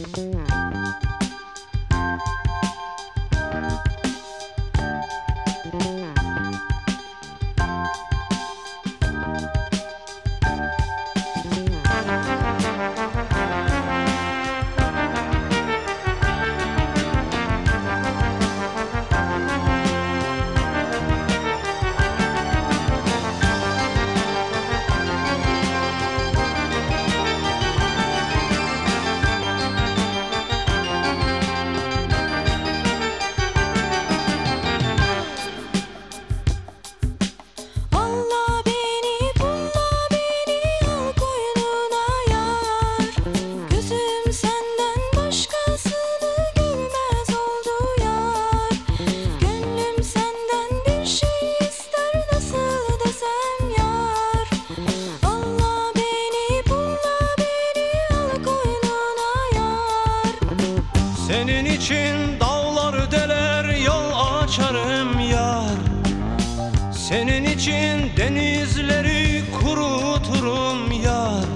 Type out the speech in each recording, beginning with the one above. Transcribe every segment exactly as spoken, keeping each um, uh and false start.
Senin için dağlar deler yol açarım yar. Senin için denizleri kuruturum yar.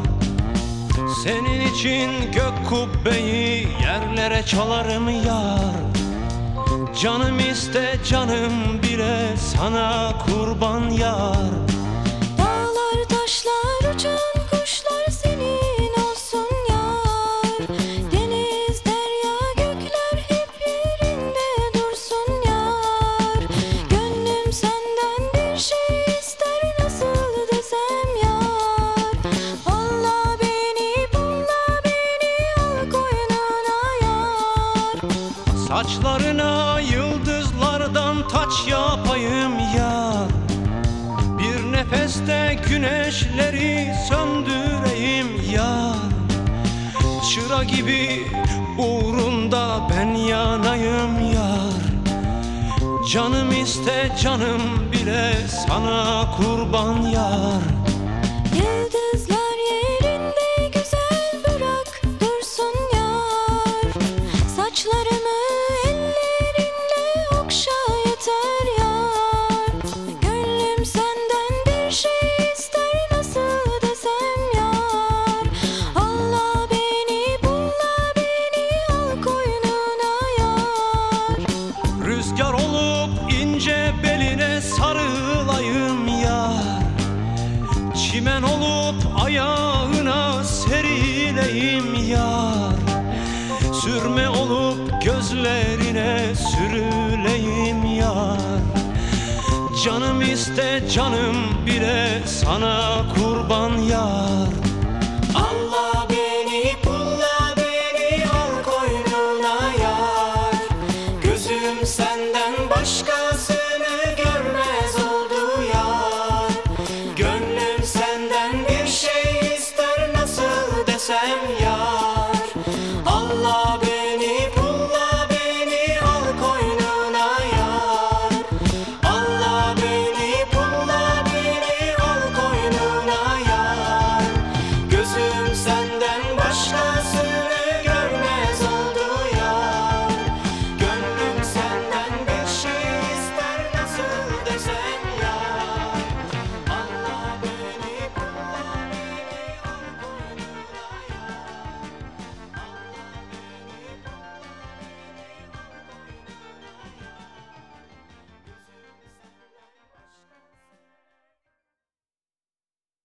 Senin için gök kubbeyi yerlere çalarım yar. Canım iste canım bile sana kurban yar. Dağlar taşlar uçan kuşlar senin olsun yar. Deniz derya gökler hep yerinde dursun yar. Gönlüm senden bir şey ister nasıl desem yar. Alla beni bulla beni al koynuna yar. Saçlarına yıldızlardan taç yapayım yar. Bir nefeste güneşleri söndüreyim yar. Çıra gibi uğrunda ben yanayım yar. Canım iste canım bile sana kurban yar. Yıldızlar yerinde güzel bırak dursun yar. Saçlarımı ellerinle okşa yeter yar. Gönlüm senden bir şey ister nasıl desem yar. Alla beni bulla beni al koynuna yar. Rüzgar olup ince beline sarılayım yar. Çimen olup ayağına serileyim yar. Sürme olup gözlerine sürüleyim yar. Canım iste canım bile sana kurban yar.